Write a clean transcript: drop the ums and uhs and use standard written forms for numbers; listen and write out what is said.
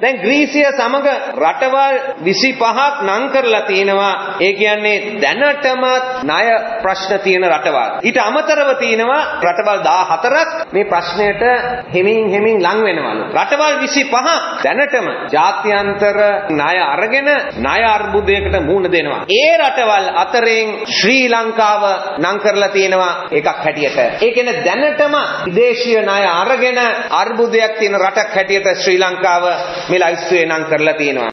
දැන් ග්‍රීසිය සමග රටවල් 25ක් නම් කරලා තියෙනවා. ඒ කියන්නේ දැනටම ණය ප්‍රශ්න තියෙන රටවල්. ඊට අමතරව තියෙනවා රටවල් 14ක් මේ ප්‍රශ්නයට හෙමින් ලං වෙනවලු. රටවල් 25ක් දැනටම ජාත්‍යන්තර ණය අරගෙන ණය අර්බුදයකට මුහුණ දෙනවා. ඒ රටවල් අතරින් ශ්‍රී ලංකාව නම් කරලා තියෙනවා එකක් හැටියට. ඒ කියන්නේ දැනටම විදේශීය ණය අරගෙන අර්බුදයක් තියෙන රටක් හැටියට ශ්‍රී ලංකාව මේ ලයිස්තුවේ නම් කරලා තියෙනවා.